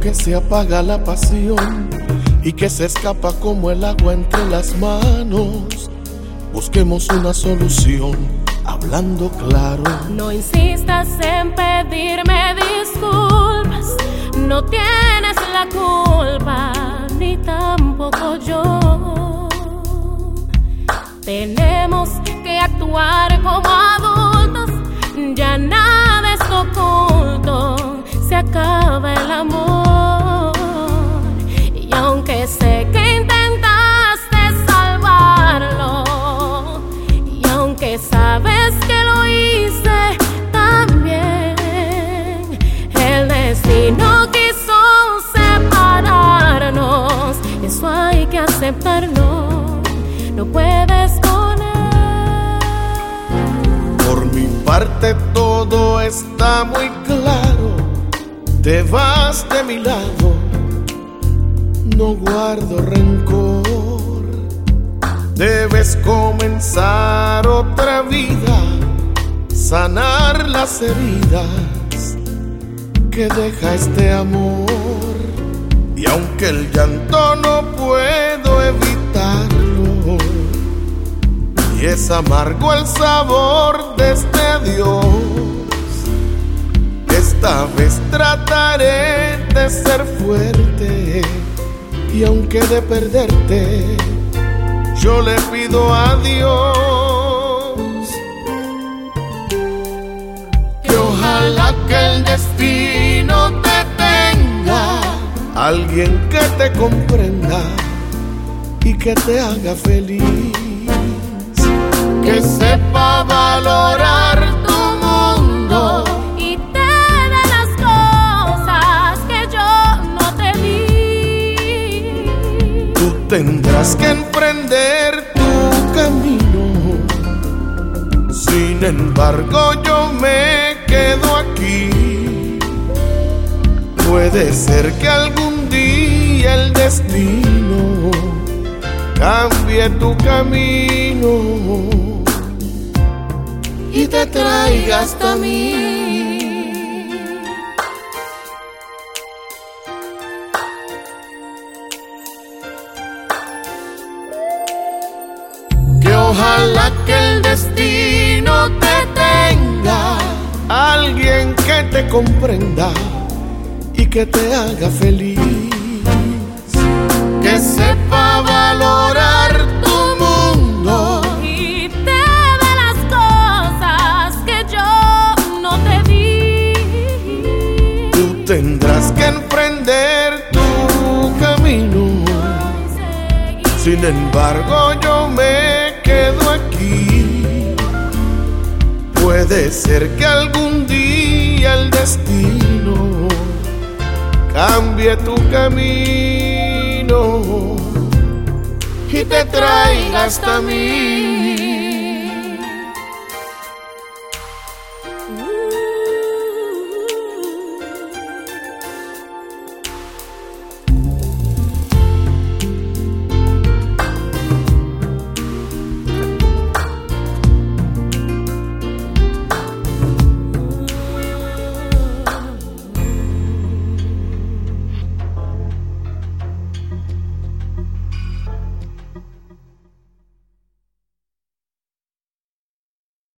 que se apaga la pasión y que se escapa como el agua entre las manos. Busquemos una solución hablando claro. No insistas en pedirme disculpas, no tienes la culpa, ni tampoco yo. Tenemos que actuar como adultos, ya nada es oculto, se acaba el amor. Y aunque sé que intentaste salvarlo, y aunque sabes que lo hice también, el destino quiso separarnos, eso hay que aceptarlo, no puedes con él. Por mi parte todo está muy claro, te vas de mi lado, no guardo rencor. Debes comenzar otra vida, sanar las heridas que deja este amor. Y aunque el llanto no puedo evitarlo, y es amargo el sabor de este adiós, esta vez trataré de ser fuerte, y aunque de perderte yo le pido a Dios que ojalá que el destino te tenga alguien que te comprenda y que te haga feliz, que sepa valorar tu mundo y te dé las cosas que yo no te di. Tú tendrás que emprender tu camino, sin embargo yo me quedo aquí. Puede ser que algún día el destino cambie tu camino y te traiga hasta mí. Que ojalá que el destino te tenga alguien que te comprenda y que te haga feliz, que sepa valorar tu mundo Y te dé las cosas que yo no te di. Tú tendrás que emprender tu camino, sin embargo yo me quedo aquí. Puede ser que algún día el destino cambie tu camino y te traiga hasta mí.